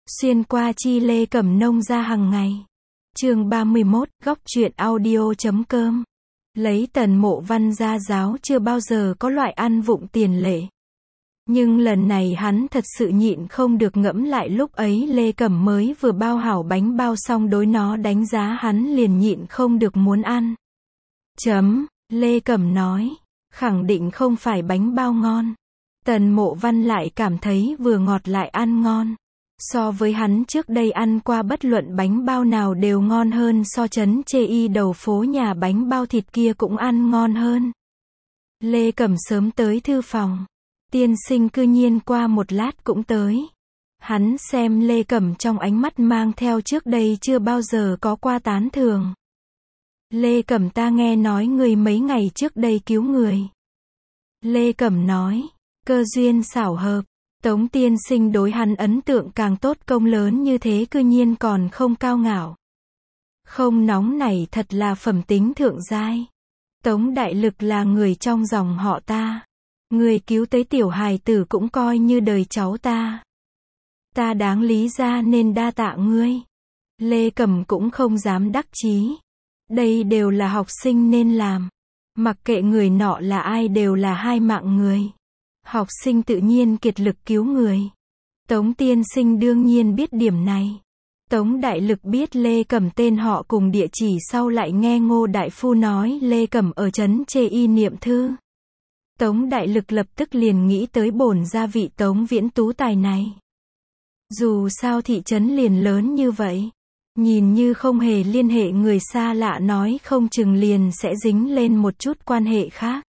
Xuyên qua chi Lê Cẩm nông ra hàng ngày. Chương 31, góc truyện audio.com. Lấy Tần Mộ Văn ra giáo chưa bao giờ có loại ăn vụng tiền lệ. Nhưng lần này hắn thật sự nhịn không được ngẫm lại lúc ấy Lê Cẩm mới vừa bao hảo bánh bao xong đối nó đánh giá hắn liền nhịn không được muốn ăn. Lê Cẩm nói, khẳng định không phải bánh bao ngon. Tần Mộ Văn lại cảm thấy vừa ngọt lại ăn ngon. So với hắn trước đây ăn qua bất luận bánh bao nào đều ngon hơn, so trấn chê y đầu phố nhà bánh bao thịt kia cũng ăn ngon hơn. Lê Cẩm sớm tới thư phòng. Tiên sinh cư nhiên qua một lát cũng tới. Hắn xem Lê Cẩm trong ánh mắt mang theo trước đây chưa bao giờ có qua tán thưởng. Lê Cẩm, ta nghe nói người mấy ngày trước đây cứu người. Lê Cẩm nói, cơ duyên xảo hợp. Tống tiên sinh đối hắn ấn tượng càng tốt, công lớn như thế cư nhiên còn không cao ngạo. Không nóng này thật là phẩm tính thượng giai. Tống đại lực là người trong dòng họ ta. Người cứu tới tiểu hài tử cũng coi như đời cháu ta. Ta đáng lý ra nên đa tạ ngươi. Lê Cẩm cũng không dám đắc chí. Đây đều là học sinh nên làm. Mặc kệ người nọ là ai đều là hai mạng người. Học sinh tự nhiên kiệt lực cứu người. Tống tiên sinh đương nhiên biết điểm này. Tống đại lực biết Lê Cẩm tên họ cùng địa chỉ sau lại nghe Ngô đại phu nói Lê Cẩm ở trấn chê y niệm thư. Tống đại lực lập tức liền nghĩ tới bổn gia vị Tống Viễn Tú tài này. Dù sao thị trấn liền lớn như vậy, nhìn như không hề liên hệ người xa lạ, nói không chừng liền sẽ dính lên một chút quan hệ khác.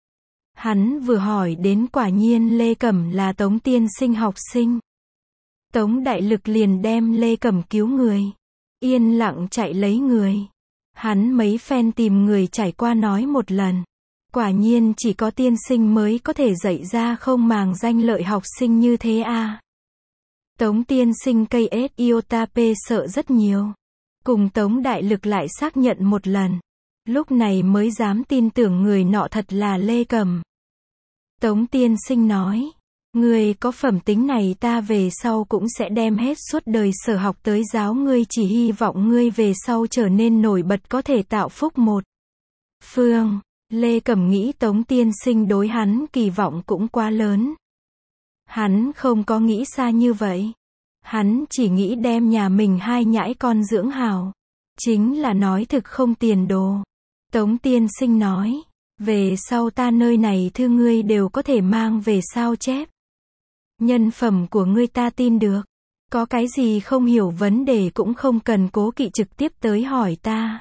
Hắn vừa hỏi đến quả nhiên Lê Cẩm là Tống tiên sinh học sinh. Tống đại lực liền đem Lê Cẩm cứu người. Yên lặng chạy lấy người. Hắn mấy phen tìm người trải qua nói một lần. Quả nhiên chỉ có tiên sinh mới có thể dạy ra không màng danh lợi học sinh như thế à. Tống tiên sinh cây iota p sợ rất nhiều. Cùng Tống đại lực lại xác nhận một lần. Lúc này mới dám tin tưởng người nọ thật là Lê Cẩm. Tống tiên sinh nói, ngươi có phẩm tính này ta về sau cũng sẽ đem hết suốt đời sở học tới giáo ngươi, chỉ hy vọng ngươi về sau trở nên nổi bật, có thể tạo phúc một phương. Lê Cẩm nghĩ Tống tiên sinh đối hắn kỳ vọng cũng quá lớn. Hắn không có nghĩ xa như vậy. Hắn chỉ nghĩ đem nhà mình hai nhãi con dưỡng hảo. Chính là nói thực không tiền đồ. Tống tiên sinh nói, về sau ta nơi này thư ngươi đều có thể mang về sao chép. Nhân phẩm của ngươi ta tin được. Có cái gì không hiểu vấn đề cũng không cần cố kỵ trực tiếp tới hỏi ta.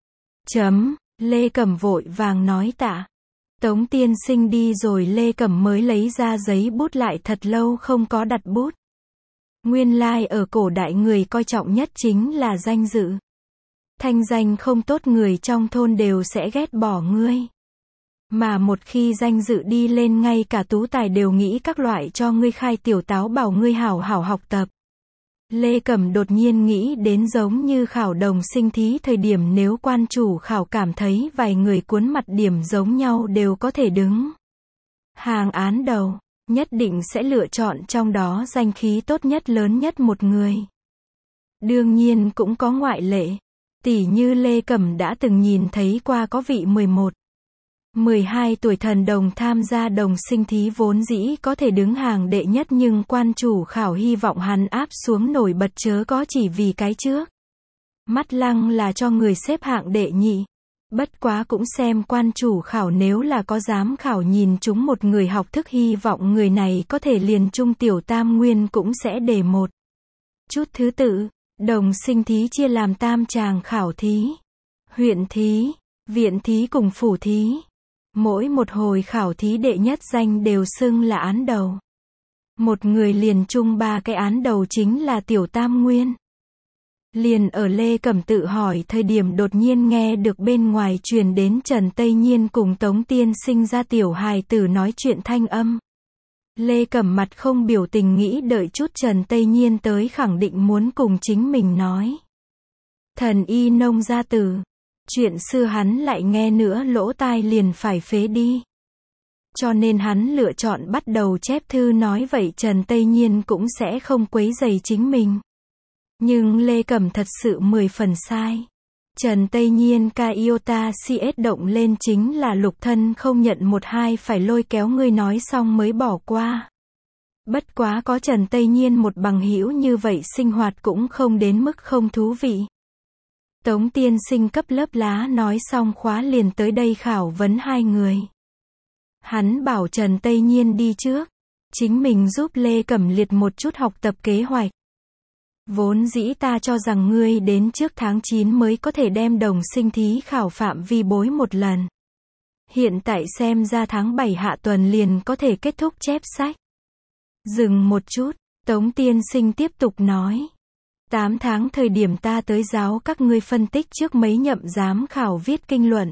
Lê Cẩm vội vàng nói tạ. Tống tiên sinh đi rồi Lê Cẩm mới lấy ra giấy bút, lại thật lâu không có đặt bút. Nguyên lai ở cổ đại người coi trọng nhất chính là danh dự. Thanh danh không tốt người trong thôn đều sẽ ghét bỏ ngươi. Mà một khi danh dự đi lên, ngay cả tú tài đều nghĩ các loại cho ngươi khai tiểu táo, bảo ngươi hảo hảo học tập. Lê Cẩm đột nhiên nghĩ đến giống như khảo đồng sinh thí thời điểm, nếu quan chủ khảo cảm thấy vài người cuốn mặt điểm giống nhau đều có thể đứng hàng án đầu, nhất định sẽ lựa chọn trong đó danh khí tốt nhất lớn nhất một người. Đương nhiên cũng có ngoại lệ. Tỉ như Lê Cẩm đã từng nhìn thấy qua có vị 11-12 tuổi thần đồng tham gia đồng sinh thí, vốn dĩ có thể đứng hàng đệ nhất, nhưng quan chủ khảo hy vọng hắn áp xuống nổi bật, chớ có chỉ vì cái trước mắt lăng là cho người xếp hạng đệ nhị. Bất quá cũng xem quan chủ khảo nếu là có giám khảo nhìn chúng một người học thức, hy vọng người này có thể liền trung tiểu tam nguyên, cũng sẽ để một chút thứ tự. Đồng sinh thí chia làm tam tràng khảo thí, huyện thí, viện thí cùng phủ thí. Mỗi một hồi khảo thí đệ nhất danh đều xưng là án đầu. Một người liền chung ba cái án đầu chính là tiểu tam nguyên. Liền ở Lê Cẩm tự hỏi thời điểm, đột nhiên nghe được bên ngoài truyền đến Trần Tây Nhiên cùng Tống tiên sinh ra tiểu hài tử nói chuyện thanh âm. Lê Cẩm mặt không biểu tình, nghĩ đợi chút Trần Tây Nhiên tới khẳng định muốn cùng chính mình nói. Thần y nông gia tử. Chuyện xưa hắn lại nghe nữa lỗ tai liền phải phế đi. cho nên hắn lựa chọn bắt đầu chép thư nói vậy Trần Tây Nhiên cũng sẽ không quấy rầy chính mình. Nhưng Lê Cẩm thật sự 10 phần sai. Trần Tây Nhiên ca iota CS động lên chính là lục thân không nhận một hai phải lôi kéo ngươi nói xong mới bỏ qua. Bất quá có Trần Tây Nhiên một bằng hữu như vậy sinh hoạt cũng không đến mức không thú vị. Tống tiên sinh cấp lớp lá nói xong khóa liền tới đây khảo vấn hai người. Hắn bảo Trần Tây Nhiên đi trước, chính mình giúp Lê Cẩm liệt một chút học tập kế hoạch. Vốn dĩ ta cho rằng ngươi đến trước tháng 9 mới có thể đem đồng sinh thí khảo phạm vi bối một lần. Hiện tại xem ra tháng 7 hạ tuần liền có thể kết thúc chép sách. Dừng một chút, Tống tiên sinh tiếp tục nói. 8 tháng thời điểm ta tới giáo các ngươi phân tích trước mấy nhậm giám khảo viết kinh luận.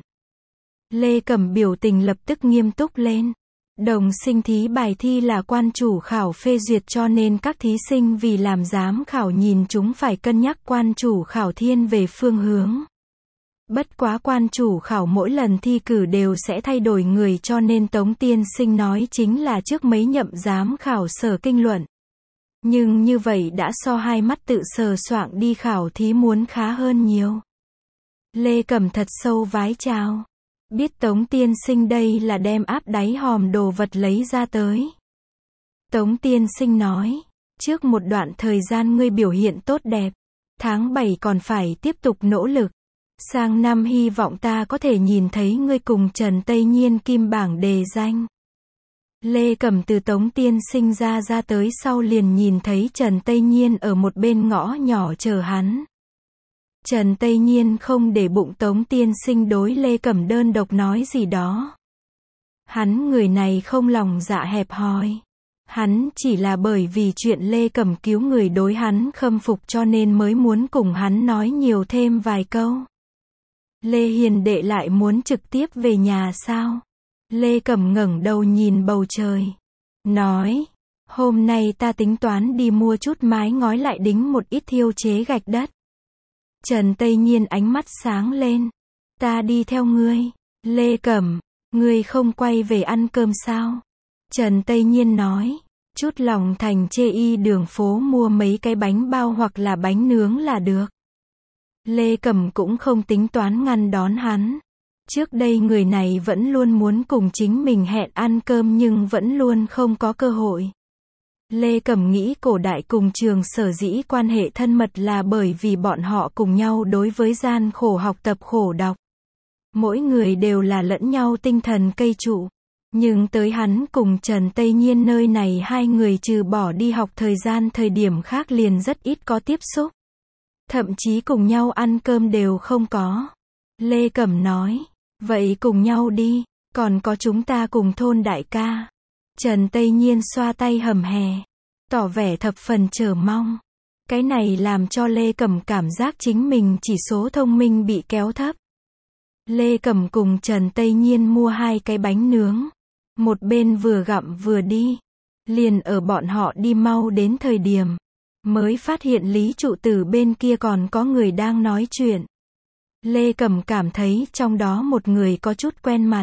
Lê Cẩm biểu tình lập tức nghiêm túc lên. Đồng sinh thí bài thi là quan chủ khảo phê duyệt cho nên các thí sinh vì làm giám khảo nhìn chúng phải cân nhắc quan chủ khảo thiên về phương hướng. Bất quá quan chủ khảo mỗi lần thi cử đều sẽ thay đổi người cho nên Tống tiên sinh nói chính là trước mấy nhậm giám khảo sở kinh luận. Nhưng như vậy đã so hai mắt tự sờ soạng đi khảo thí muốn khá hơn nhiều. Lê Cẩm thật sâu vái chào. Biết Tống tiên sinh đây là đem áp đáy hòm đồ vật lấy ra tới. Tống tiên sinh nói, trước một đoạn thời gian ngươi biểu hiện tốt đẹp, tháng 7 còn phải tiếp tục nỗ lực. Sang năm hy vọng ta có thể nhìn thấy ngươi cùng Trần Tây Nhiên kim bảng đề danh. Lê Cẩm từ Tống tiên sinh ra tới sau liền nhìn thấy Trần Tây Nhiên ở một bên ngõ nhỏ chờ hắn. Trần Tây Nhiên không để bụng Tống tiên sinh đối Lê Cẩm đơn độc nói gì đó. Hắn người này không lòng dạ hẹp hòi. Hắn chỉ là bởi vì chuyện Lê Cẩm cứu người đối hắn khâm phục cho nên mới muốn cùng hắn nói nhiều thêm vài câu. Lê Hiền đệ lại muốn trực tiếp về nhà sao? Lê Cẩm ngẩng đầu nhìn bầu trời. Nói, hôm nay ta tính toán đi mua chút mái ngói lại đính một ít thiêu chế gạch đất. Trần Tây Nhiên ánh mắt sáng lên. Ta đi theo ngươi. Lê Cẩm, ngươi không quay về ăn cơm sao? Trần Tây Nhiên nói, chút lòng thành chê y đường phố mua mấy cái bánh bao hoặc là bánh nướng là được. Lê Cẩm cũng không tính toán ngăn đón hắn. Trước đây người này vẫn luôn muốn cùng chính mình hẹn ăn cơm nhưng vẫn luôn không có cơ hội. Lê Cẩm nghĩ cổ đại cùng trường sở dĩ quan hệ thân mật là bởi vì bọn họ cùng nhau đối với gian khổ học tập khổ đọc. Mỗi người đều là lẫn nhau tinh thần cây trụ. Nhưng tới hắn cùng Trần Tây Nhiên nơi này hai người trừ bỏ đi học thời điểm khác liền rất ít có tiếp xúc. Thậm chí cùng nhau ăn cơm đều không có. Lê Cẩm nói, vậy cùng nhau đi, còn có chúng ta cùng thôn đại ca. Trần Tây Nhiên xoa tay hầm hè, tỏ vẻ thập phần chờ mong. Cái này làm cho Lê Cẩm cảm giác chính mình chỉ số thông minh bị kéo thấp. Lê Cẩm cùng Trần Tây Nhiên mua 2 cái bánh nướng. Một bên vừa gặm vừa đi. Liền ở bọn họ đi mau đến thời điểm, mới phát hiện Lý trụ tử bên kia còn có người đang nói chuyện. Lê Cẩm cảm thấy trong đó một người có chút quen mặt.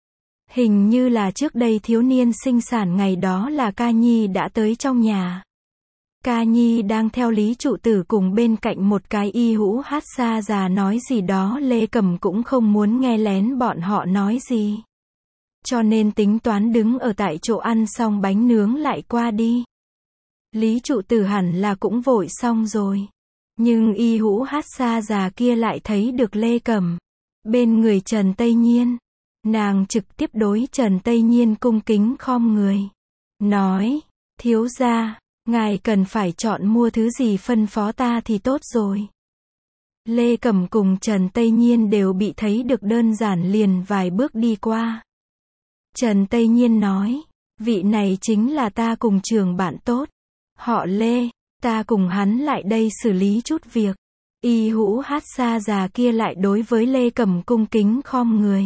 Hình như là trước đây thiếu niên sinh sản ngày đó là Ca Nhi đã tới trong nhà. Ca Nhi đang theo Lý trụ tử cùng bên cạnh một cái y hũ hát xa già nói gì đó, Lê Cẩm cũng không muốn nghe lén bọn họ nói gì. Cho nên tính toán đứng ở tại chỗ ăn xong bánh nướng lại qua đi. Lý trụ tử hẳn là cũng vội xong rồi. Nhưng y hũ hát xa già kia lại thấy được Lê Cẩm bên người Trần Tây Nhiên. Nàng trực tiếp đối Trần Tây Nhiên cung kính khom người. Nói, thiếu gia, ngài cần phải chọn mua thứ gì phân phó ta thì tốt rồi. Lê Cẩm cùng Trần Tây Nhiên đều bị thấy được đơn giản liền vài bước đi qua. Trần Tây Nhiên nói, vị này chính là ta cùng trường bạn tốt. Họ Lê, ta cùng hắn lại đây xử lý chút việc. Y hũ hát xa già kia lại đối với Lê Cẩm cung kính khom người.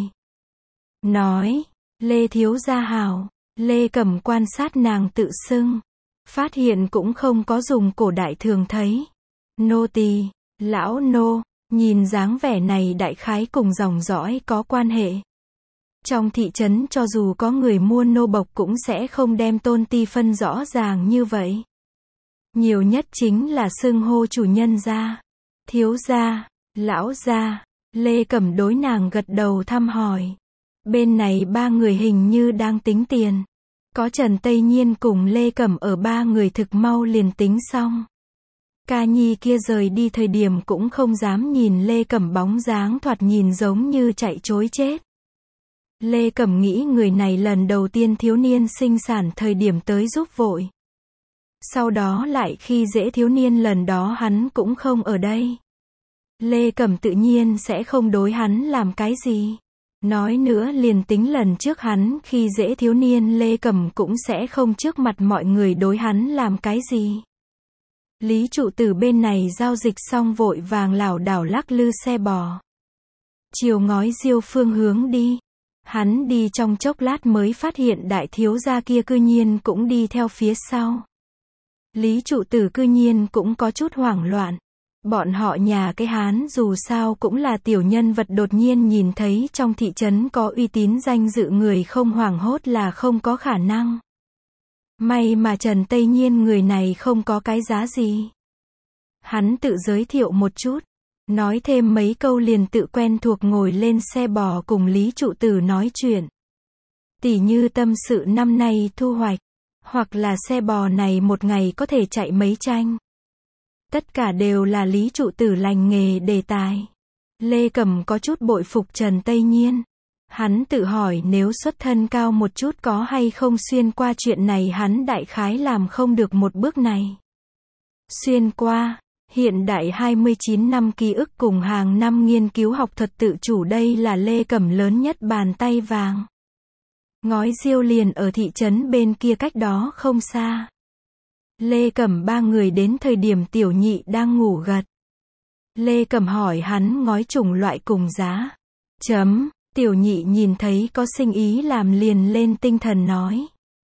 Nói, Lê thiếu gia hảo. Lê Cẩm quan sát nàng tự xưng. Phát hiện cũng không có dùng cổ đại thường thấy. Nô tỳ, lão nô, nhìn dáng vẻ này đại khái cùng dòng dõi có quan hệ. Trong thị trấn cho dù có người mua nô bộc cũng sẽ không đem tôn ti phân rõ ràng như vậy. Nhiều nhất chính là xưng hô chủ nhân gia, thiếu gia, lão gia. Lê Cẩm đối nàng gật đầu thăm hỏi. Bên này ba người hình như đang tính tiền. Có Trần Tây Nhiên cùng Lê Cẩm ở, ba người thực mau liền tính xong. Ca Nhi kia rời đi thời điểm cũng không dám nhìn Lê Cẩm bóng dáng thoạt nhìn giống như chạy trối chết. Lê Cẩm nghĩ người này lần đầu tiên thiếu niên sinh sản thời điểm tới giúp vội. Sau đó lại khi dễ thiếu niên lần đó hắn cũng không ở đây. Lê Cẩm tự nhiên sẽ không đối hắn làm cái gì. Nói nữa liền tính lần trước hắn khi dễ thiếu niên Lê Cẩm cũng sẽ không trước mặt mọi người đối hắn làm cái gì. Lý trụ tử bên này giao dịch xong vội vàng lảo đảo lắc lư xe bò. Chiều ngói Diêu phương hướng đi. Hắn đi trong chốc lát mới phát hiện đại thiếu gia kia cư nhiên cũng đi theo phía sau. Lý trụ tử cư nhiên cũng có chút hoảng loạn. Bọn họ nhà cái Hán dù sao cũng là tiểu nhân vật, đột nhiên nhìn thấy trong thị trấn có uy tín danh dự người không hoảng hốt là không có khả năng. May mà Trần Tây Nhiên người này không có cái giá gì. Hắn tự giới thiệu một chút, nói thêm mấy câu liền tự quen thuộc ngồi lên xe bò cùng Lý trụ tử nói chuyện. Tỉ như tâm sự năm nay thu hoạch, hoặc là xe bò này một ngày có thể chạy mấy tranh. Tất cả đều là Lý trụ tử lành nghề đề tài. Lê Cẩm có chút bội phục Trần Tây Nhiên. Hắn tự hỏi nếu xuất thân cao một chút có hay không xuyên qua chuyện này, hắn đại khái làm không được một bước này. Xuyên qua, hiện đại 29 năm ký ức cùng hàng năm nghiên cứu học thuật tự chủ, đây là Lê Cẩm lớn nhất bàn tay vàng. Ngói Diêu liền ở thị trấn bên kia cách đó không xa. Lê Cẩm ba người đến thời điểm tiểu nhị đang ngủ gật. Lê Cẩm hỏi hắn ngói chủng loại cùng giá. Tiểu nhị nhìn thấy có sinh ý làm liền lên tinh thần nói.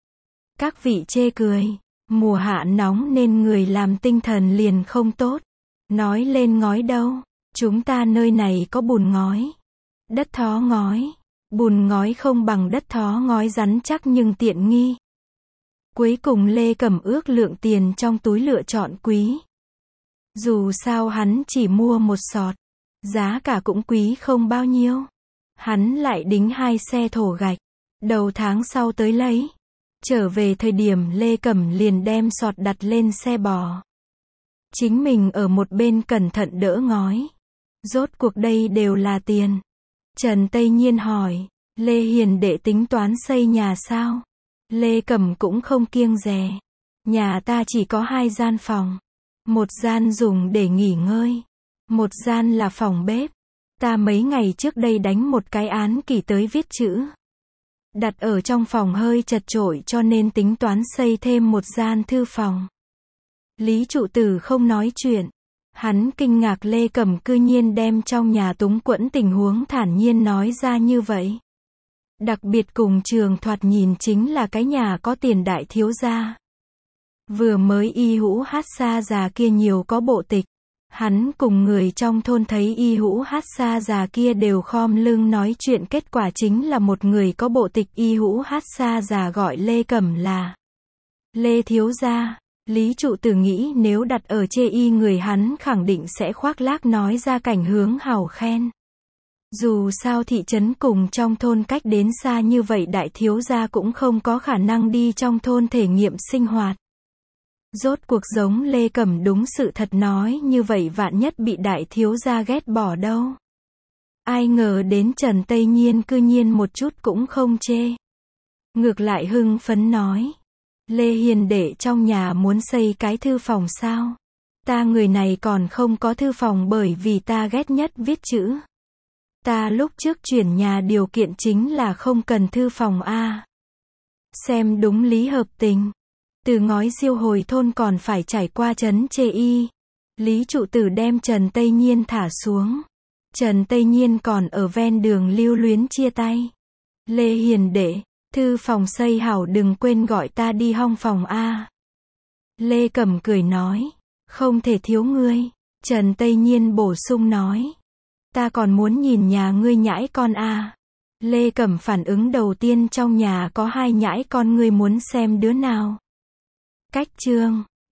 Các vị chê cười, mùa hạ nóng nên người làm tinh thần liền không tốt. Nói lên ngói đâu, chúng ta nơi này có bùn ngói, đất thó ngói. Bùn ngói không bằng đất thó ngói rắn chắc nhưng tiện nghi. Cuối cùng Lê Cẩm ước lượng tiền trong túi lựa chọn quý. Dù sao hắn chỉ mua một sọt, giá cả cũng quý không bao nhiêu. Hắn lại đính 2 xe thổ gạch, đầu tháng sau tới lấy. Trở về thời điểm Lê Cẩm liền đem sọt đặt lên xe bò. Chính mình ở một bên cẩn thận đỡ ngói. Rốt cuộc đây đều là tiền. Trần Tây Nhiên hỏi, Lê Hiền đệ tính toán xây nhà sao? Lê Cẩm cũng không kiêng dè. Nhà ta chỉ có 2 gian phòng. Một gian dùng để nghỉ ngơi. Một gian là phòng bếp. Ta mấy ngày trước đây đánh một cái án kỷ tới viết chữ. Đặt ở trong phòng hơi chật chội cho nên tính toán xây thêm một gian thư phòng. Lý trụ tử không nói chuyện. Hắn kinh ngạc Lê Cẩm cư nhiên đem trong nhà túng quẫn tình huống thản nhiên nói ra như vậy. Đặc biệt cùng trường thoạt nhìn chính là cái nhà có tiền đại thiếu gia. Vừa mới Y Hữu Hát Sa già kia nhiều có bộ tịch. Hắn cùng người trong thôn thấy Y Hữu Hát Sa già kia đều khom lưng nói chuyện, kết quả chính là một người có bộ tịch. Y Hữu Hát Sa già gọi Lê Cẩm là Lê thiếu gia. Lý trụ tử nghĩ nếu đặt ở chê y người hắn khẳng định sẽ khoác lác nói ra cảnh hướng hào khen. Dù sao thị trấn cùng trong thôn cách đến xa như vậy, đại thiếu gia cũng không có khả năng đi trong thôn thể nghiệm sinh hoạt. Rốt cuộc giống Lê Cẩm đúng sự thật nói như vậy, vạn nhất bị đại thiếu gia ghét bỏ đâu. Ai ngờ đến Trần Tây Nhiên cư nhiên một chút cũng không chê. Ngược lại hưng phấn nói. Lê Hiền đệ trong nhà muốn xây cái thư phòng sao? Ta người này còn không có thư phòng bởi vì ta ghét nhất viết chữ. Ta lúc trước chuyển nhà điều kiện chính là không cần thư phòng a. Xem đúng lý hợp tình. Từ ngói Diêu hồi thôn còn phải trải qua trấn Chê Y. Lý trụ tử đem Trần Tây Nhiên thả xuống. Trần Tây Nhiên còn ở ven đường lưu luyến chia tay. Lê Hiền đệ, thư phòng xây hảo đừng quên gọi ta đi hong phòng a. Lê Cẩm cười nói, không thể thiếu ngươi. Trần Tây Nhiên bổ sung nói, ta còn muốn nhìn nhà ngươi nhãi con a. Lê Cẩm phản ứng đầu tiên trong nhà có hai nhãi con, ngươi muốn xem đứa nào? Cách chương